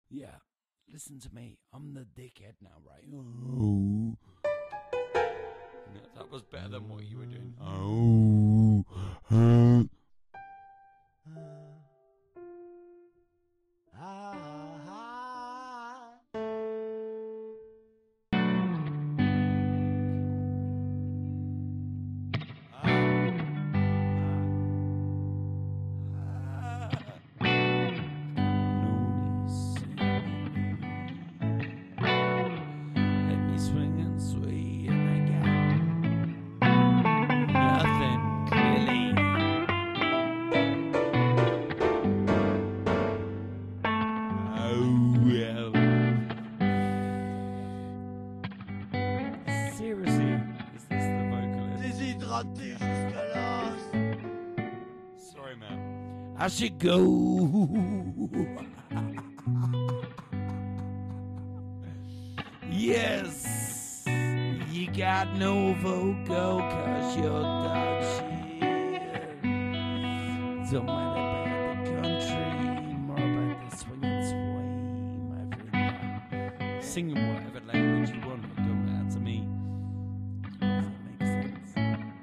Yeah, listen to me. I'm the dickhead now, right? No, that was better than what you were doing. Let me swing and sway, and I got nothing clearly. Seriously, is this the vocalist? Déshydraté jusqu'à l'os. Sorry, man. I should go. Yes, you got no vocal 'cause you're dog shit. Don't mind about the country, more about the swing and sway, my friend. Sing in whatever language you want, it don't matter to me. Does that make sense?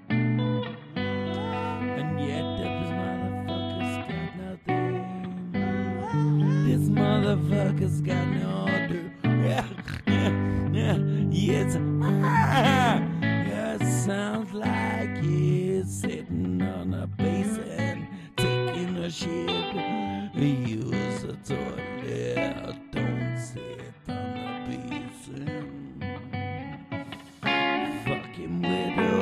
And yet those motherfuckers got nothing. This motherfucker's got no order. Yes, it sounds like he's sitting on a basin, taking a shit. Use a toilet, don't sit on the basin. Fucking widow.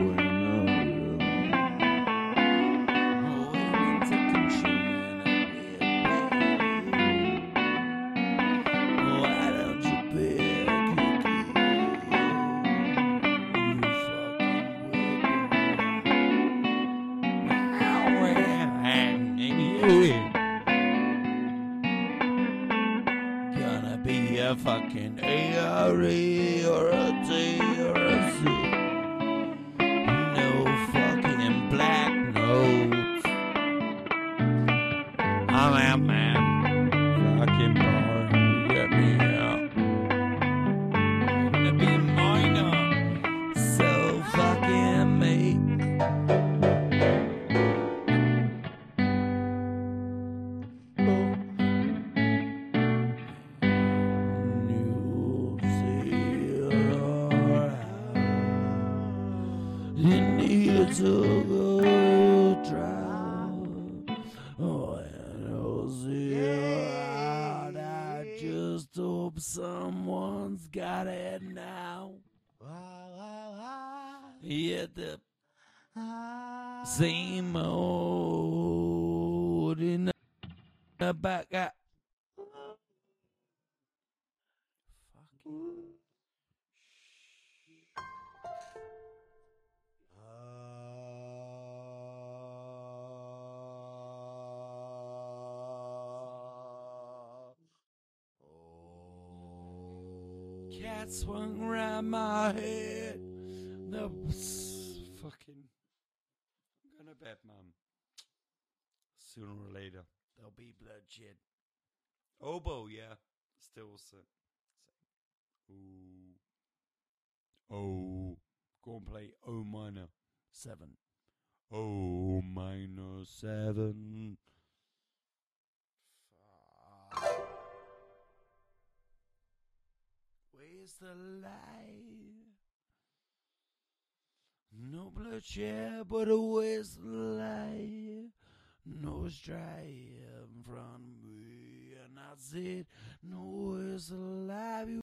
Gonna be a fucking A-R-E or a T or a C. No fucking black notes. I'm out, man. Fucking boring. You get me out. I'm gonna be minor. So fucking me. You need to go drive. Oh, and I'll see out. I just hope someone's got it now. Yeah, the same old in the back. Fucking. Cat swung around my head. The fucking. I'm going to bed, man. Sooner or later, there'll be bloodshed. Oboe, yeah. Still sick. Ooh. Oh. Go and play O minor 7. O minor 7. Where's the light? No bloodshed, but where's the light? Nose dry in front of me, and I said, no, where's the light?